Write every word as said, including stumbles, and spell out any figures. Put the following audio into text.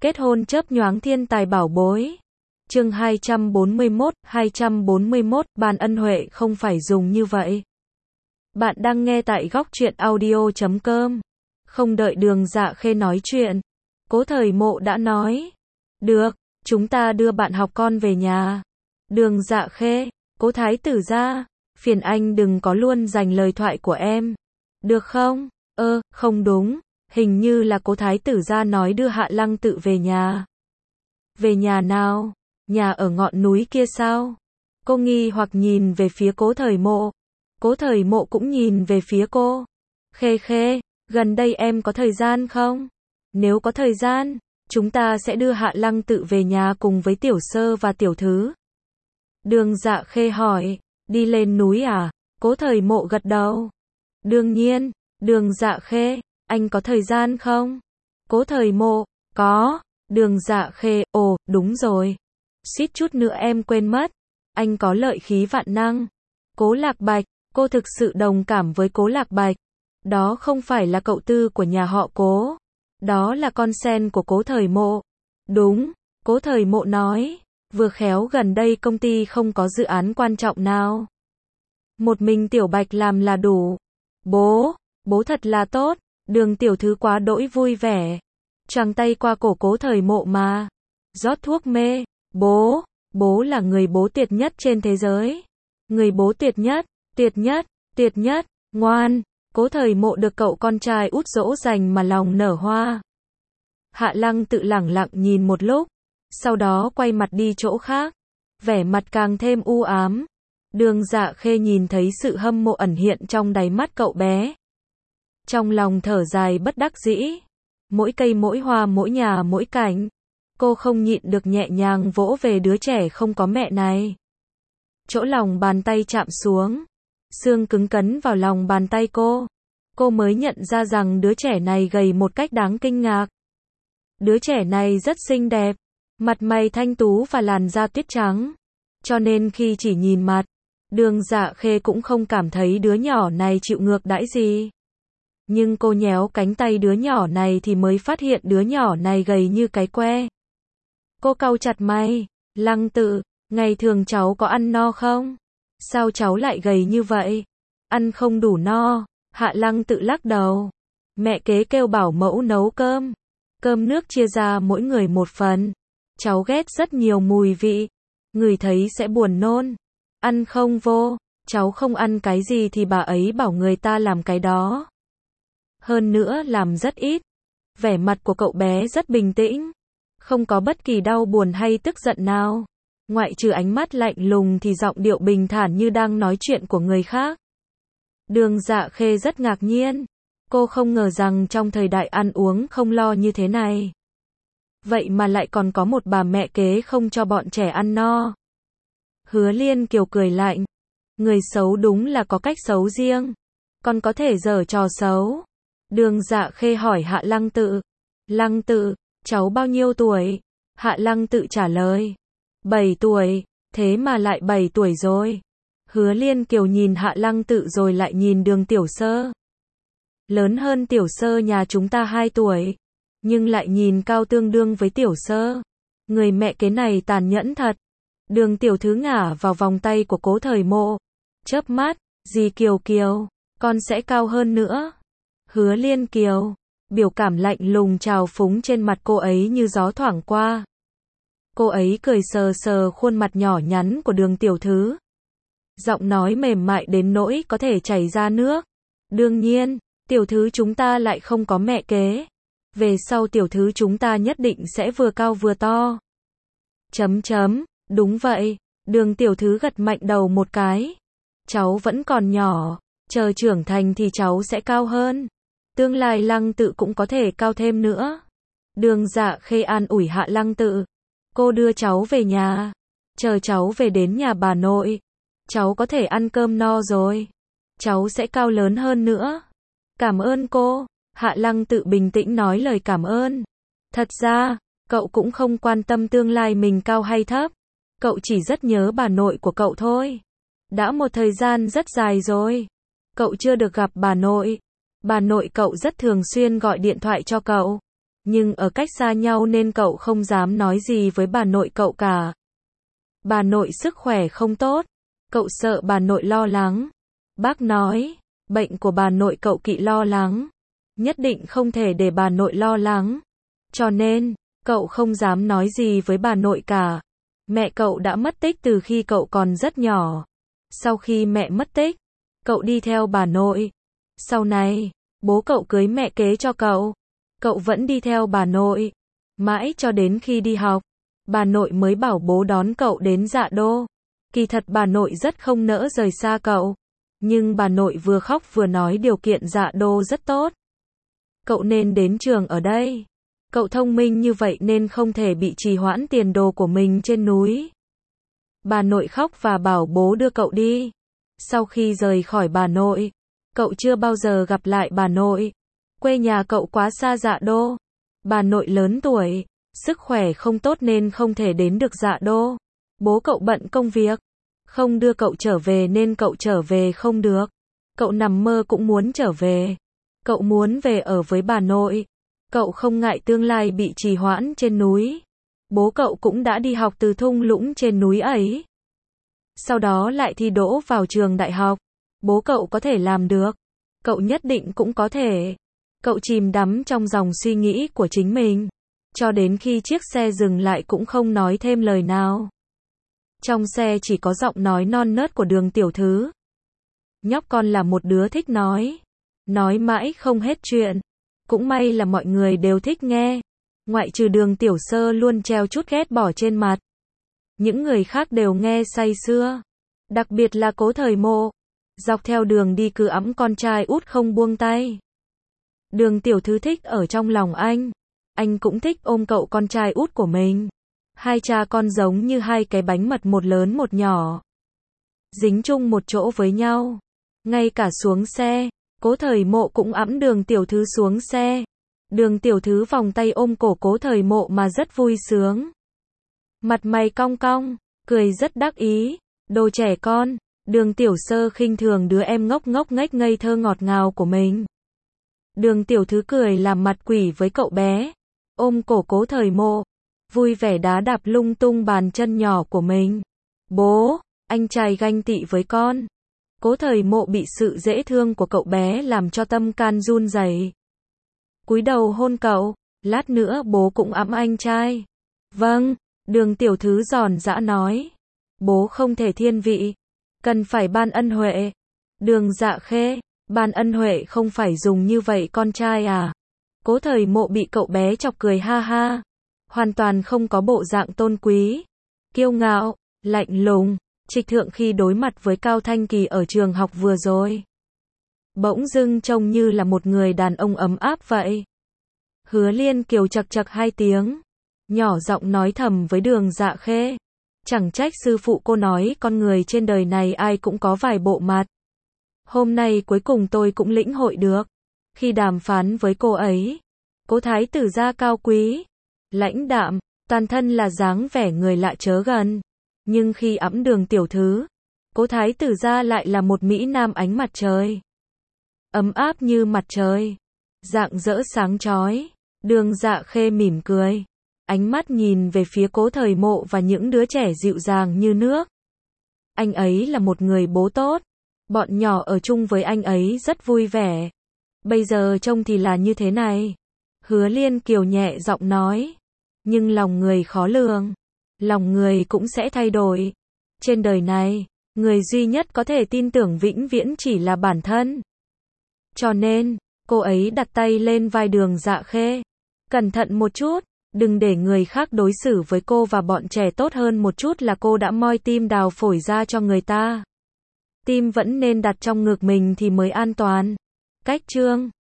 Kết hôn chớp nhoáng thiên tài bảo bối. Chương hai trăm bốn mươi mốt, hai trăm bốn mươi mốt, bàn ân huệ không phải dùng như vậy. Bạn đang nghe tại góc truyện audio chấm com. Không đợi Đường Dạ Khê nói chuyện, Cố Thời Mộ đã nói. Được, chúng ta đưa bạn học con về nhà. Đường Dạ Khê, Cố Thái tử gia, phiền anh đừng có luôn giành lời thoại của em. Được không? Ơ, không đúng, hình như là Cố Thái tử gia nói đưa Hạ Lăng Tự về nhà. Về nhà nào? Nhà ở ngọn núi kia sao? Cô nghi hoặc nhìn về phía Cố Thời Mộ. Cố Thời Mộ cũng nhìn về phía cô. Khê Khê, gần đây em có thời gian không? Nếu có thời gian, chúng ta sẽ đưa Hạ Lăng Tự về nhà cùng với Tiểu Sơ và Tiểu Thứ. Đường Dạ Khê hỏi, đi lên núi à? Cố Thời Mộ gật đầu. Đương nhiên. Đường Dạ Khê, anh có thời gian không? Cố Thời Mộ, có. Đường Dạ Khê, ồ, đúng rồi. Suýt chút nữa em quên mất. Anh có lợi khí vạn năng. Cố Lạc Bạch, cô thực sự đồng cảm với Cố Lạc Bạch. Đó không phải là cậu tư của nhà họ Cố. Đó là con sen của Cố Thời Mộ. Đúng, Cố Thời Mộ nói. Vừa khéo gần đây công ty không có dự án quan trọng nào. Một mình Tiểu Bạch làm là đủ. Bố, bố thật là tốt. Đường Tiểu Thứ quá đỗi vui vẻ. Choàng tay qua cổ Cố Thời Mộ mà. Rót thuốc mê. Bố, bố là người bố tuyệt nhất trên thế giới. Người bố tuyệt nhất, tuyệt nhất, tuyệt nhất, ngoan. Cố Thời Mộ được cậu con trai út dỗ dành mà lòng nở hoa. Hạ Lăng Tự lẳng lặng nhìn một lúc, sau đó quay mặt đi chỗ khác, vẻ mặt càng thêm u ám. Đường Dạ Khê nhìn thấy sự hâm mộ ẩn hiện trong đáy mắt cậu bé. Trong lòng thở dài bất đắc dĩ. Mỗi cây mỗi hoa mỗi nhà mỗi cảnh. Cô không nhịn được nhẹ nhàng vỗ về đứa trẻ không có mẹ này. Chỗ lòng bàn tay chạm xuống. Xương cứng cấn vào lòng bàn tay cô. Cô mới nhận ra rằng đứa trẻ này gầy một cách đáng kinh ngạc. Đứa trẻ này rất xinh đẹp. Mặt mày thanh tú và làn da tuyết trắng. Cho nên khi chỉ nhìn mặt, Đường Dạ Khê cũng không cảm thấy đứa nhỏ này chịu ngược đãi gì. Nhưng cô nhéo cánh tay đứa nhỏ này thì mới phát hiện đứa nhỏ này gầy như cái que. Cô cau chặt mày. Lăng Tự, ngày thường cháu có ăn no không? Sao cháu lại gầy như vậy? Ăn không đủ no. Hạ Lăng Tự lắc đầu. Mẹ kế kêu bảo mẫu nấu cơm. Cơm nước chia ra mỗi người một phần. Cháu ghét rất nhiều mùi vị. Ngửi thấy sẽ buồn nôn. Ăn không vô. Cháu không ăn cái gì thì bà ấy bảo người ta làm cái đó. Hơn nữa làm rất ít. Vẻ mặt của cậu bé rất bình tĩnh. Không có bất kỳ đau buồn hay tức giận nào. Ngoại trừ ánh mắt lạnh lùng thì giọng điệu bình thản như đang nói chuyện của người khác. Đường Dạ Khê rất ngạc nhiên. Cô không ngờ rằng trong thời đại ăn uống không lo như thế này. Vậy mà lại còn có một bà mẹ kế không cho bọn trẻ ăn no. Hứa Liên Kiều cười lạnh. Người xấu đúng là có cách xấu riêng. Còn có thể giở trò xấu. Đường Dạ Khê hỏi Hạ Lăng Tự. Lăng Tự, cháu bao nhiêu tuổi? Hạ Lăng Tự trả lời. bảy tuổi, thế mà lại bảy tuổi rồi. Hứa Liên Kiều nhìn Hạ Lăng Tự rồi lại nhìn Đường Tiểu Sơ. Lớn hơn Tiểu Sơ nhà chúng ta hai tuổi. Nhưng lại nhìn cao tương đương với Tiểu Sơ. Người mẹ kế này tàn nhẫn thật. Đường Tiểu Thứ ngả vào vòng tay của Cố Thời Mộ. Chớp mắt, dì Kiều Kiều, con sẽ cao hơn nữa. Hứa Liên Kiều, biểu cảm lạnh lùng trào phúng trên mặt cô ấy như gió thoảng qua. Cô ấy cười sờ sờ khuôn mặt nhỏ nhắn của Đường Tiểu Thứ. Giọng nói mềm mại đến nỗi có thể chảy ra nước. Đương nhiên, Tiểu Thứ chúng ta lại không có mẹ kế. Về sau Tiểu Thứ chúng ta nhất định sẽ vừa cao vừa to. Chấm chấm, đúng vậy. Đường Tiểu Thứ gật mạnh đầu một cái. Cháu vẫn còn nhỏ. Chờ trưởng thành thì cháu sẽ cao hơn. Tương lai Lăng Tự cũng có thể cao thêm nữa. Đường Dạ Khê an ủi Hạ Lăng Tự. Cô đưa cháu về nhà. Chờ cháu về đến nhà bà nội. Cháu có thể ăn cơm no rồi. Cháu sẽ cao lớn hơn nữa. Cảm ơn cô. Hạ Lăng Tự bình tĩnh nói lời cảm ơn. Thật ra, cậu cũng không quan tâm tương lai mình cao hay thấp. Cậu chỉ rất nhớ bà nội của cậu thôi. Đã một thời gian rất dài rồi. Cậu chưa được gặp bà nội. Bà nội cậu rất thường xuyên gọi điện thoại cho cậu. Nhưng ở cách xa nhau nên cậu không dám nói gì với bà nội cậu cả. Bà nội sức khỏe không tốt, cậu sợ bà nội lo lắng. Bác nói, bệnh của bà nội cậu kỵ lo lắng, nhất định không thể để bà nội lo lắng. Cho nên, cậu không dám nói gì với bà nội cả. Mẹ cậu đã mất tích từ khi cậu còn rất nhỏ. Sau khi mẹ mất tích, cậu đi theo bà nội. Sau này, bố cậu cưới mẹ kế cho cậu. Cậu vẫn đi theo bà nội. Mãi cho đến khi đi học, bà nội mới bảo bố đón cậu đến Dạ Đô. Kỳ thật bà nội rất không nỡ rời xa cậu. Nhưng bà nội vừa khóc vừa nói điều kiện Dạ Đô rất tốt. Cậu nên đến trường ở đây. Cậu thông minh như vậy nên không thể bị trì hoãn tiền đồ của mình trên núi. Bà nội khóc và bảo bố đưa cậu đi. Sau khi rời khỏi bà nội, cậu chưa bao giờ gặp lại bà nội. Quê nhà cậu quá xa Dạ Đô. Bà nội lớn tuổi, sức khỏe không tốt nên không thể đến được Dạ Đô. Bố cậu bận công việc, không đưa cậu trở về nên cậu trở về không được. Cậu nằm mơ cũng muốn trở về. Cậu muốn về ở với bà nội. Cậu không ngại tương lai bị trì hoãn trên núi. Bố cậu cũng đã đi học từ thung lũng trên núi ấy. Sau đó lại thi đỗ vào trường đại học. Bố cậu có thể làm được. Cậu nhất định cũng có thể. Cậu chìm đắm trong dòng suy nghĩ của chính mình. Cho đến khi chiếc xe dừng lại cũng không nói thêm lời nào. Trong xe chỉ có giọng nói non nớt của Đường tiểu thư. Nhóc con là một đứa thích nói. Nói mãi không hết chuyện. Cũng may là mọi người đều thích nghe. Ngoại trừ Đường tiểu sơ luôn treo chút ghét bỏ trên mặt. Những người khác đều nghe say sưa. Đặc biệt là Cố Thời Mộ. Dọc theo đường đi cứ ẵm con trai út không buông tay. Đường tiểu thư thích ở trong lòng anh. Anh cũng thích ôm cậu con trai út của mình. Hai cha con giống như hai cái bánh mật, một lớn một nhỏ. Dính chung một chỗ với nhau. Ngay cả xuống xe, Cố Thời Mộ cũng ẵm Đường tiểu thư xuống xe. Đường tiểu thư vòng tay ôm cổ Cố Thời Mộ mà rất vui sướng. Mặt mày cong cong, cười rất đắc ý. Đồ trẻ con. Đường tiểu sơ khinh thường đứa em ngốc ngốc nghếch ngây thơ ngọt ngào của mình. Đường tiểu thư cười làm mặt quỷ với cậu bé. Ôm cổ Cố Thời Mộ. Vui vẻ đá đạp lung tung bàn chân nhỏ của mình. Bố, anh trai ganh tị với con. Cố Thời Mộ bị sự dễ thương của cậu bé làm cho tâm can run rẩy. Cúi đầu hôn cậu, lát nữa bố cũng ẵm anh trai. Vâng, Đường tiểu thư giòn giã nói. Bố không thể thiên vị, cần phải ban ân huệ. Đường Dạ Khê, ban ân huệ không phải dùng như vậy con trai à? Cố Thời Mộ bị cậu bé chọc cười ha ha. Hoàn toàn không có bộ dạng tôn quý, kiêu ngạo, lạnh lùng, trịch thượng khi đối mặt với Cao Thanh Kỳ ở trường học vừa rồi. Bỗng dưng trông như là một người đàn ông ấm áp vậy. Hứa Liên Kiều chật chật hai tiếng, nhỏ giọng nói thầm với Đường Dạ Khê. Chẳng trách sư phụ cô nói con người trên đời này ai cũng có vài bộ mặt. Hôm nay cuối cùng tôi cũng lĩnh hội được. Khi đàm phán với cô ấy, Cố thái tử gia cao quý, lãnh đạm, toàn thân là dáng vẻ người lạ chớ gần. Nhưng khi ẵm Đường tiểu thư, Cố thái tử gia lại là một mỹ nam ánh mặt trời. Ấm áp như mặt trời, rạng rỡ sáng chói. Đường Dạ Khê mỉm cười, ánh mắt nhìn về phía Cố Thời Mộ và những đứa trẻ dịu dàng như nước. Anh ấy là một người bố tốt. Bọn nhỏ ở chung với anh ấy rất vui vẻ. Bây giờ trông thì là như thế này. Hứa Liên Kiều nhẹ giọng nói. Nhưng lòng người khó lường. Lòng người cũng sẽ thay đổi. Trên đời này, người duy nhất có thể tin tưởng vĩnh viễn chỉ là bản thân. Cho nên, cô ấy đặt tay lên vai Đường Dạ Khê. Cẩn thận một chút, đừng để người khác đối xử với cô và bọn trẻ tốt hơn một chút là cô đã moi tim đào phổi ra cho người ta. Tim vẫn nên đặt trong ngực mình thì mới an toàn. Cách chương